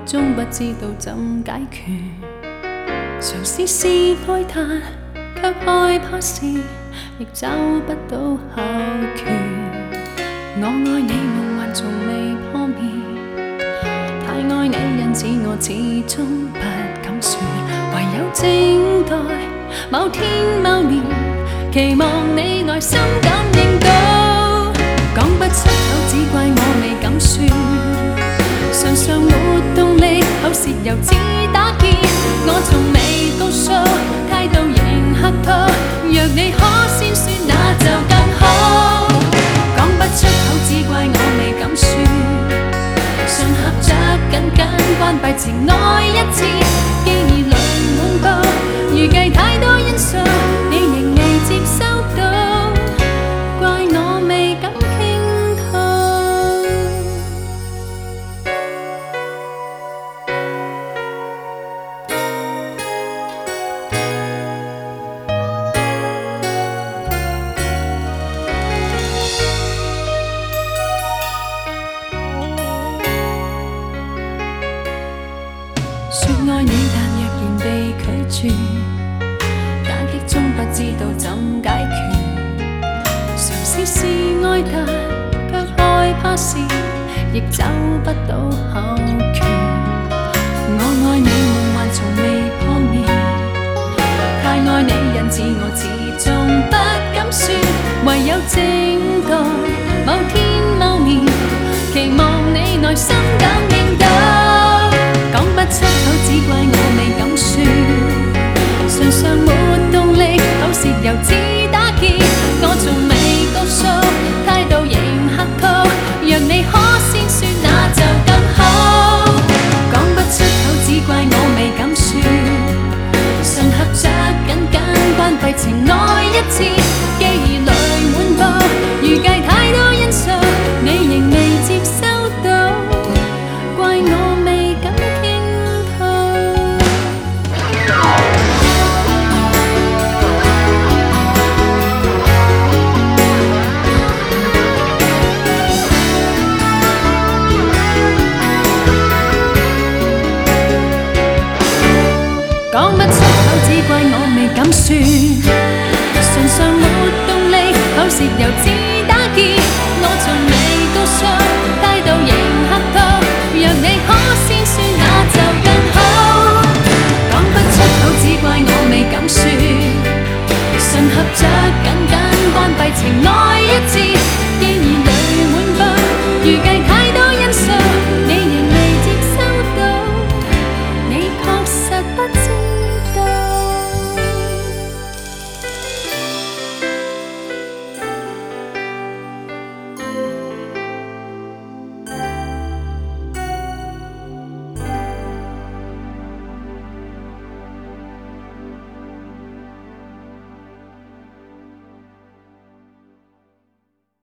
終不知道怎解決。嘗試試愛他，卻害怕時亦找不到後權。我愛你夢幻從未破滅，太愛你因此我始終不敢說，唯有靜待某天某年，期望你內心感應到。講不出口，只怪我未敢說，常常沒動力，口舌又只打結。我從未告訴，態度仍客套。若你可先說，那就更好。講不出口，只怪我未敢說，常合着緊緊關閉情愛一次，記憶裏滿布，預計太多因素，你仍未接收到，怪我未敢傾吐。說愛你，但若然被拒絕，打擊中不知道怎解決。嘗試試愛他，卻害怕時亦找不到後權。我愛你夢幻從未破滅，太愛你因此我始終不敢說，唯有靜待某天某年，期望你內心感應到。講不出口，只怪我未敢說，常常沒動力，口舌又只打結。我從未告訴，態度仍客套。若你可先說，那就更好。講不出口，只怪我未敢說，常合着緊緊關閉情愛一次，記憶裏滿布，預計太多因素，你仍未接收到，怪我未敢傾吐。講不出口，只怪我未敢說，常常沒動力，口舌又只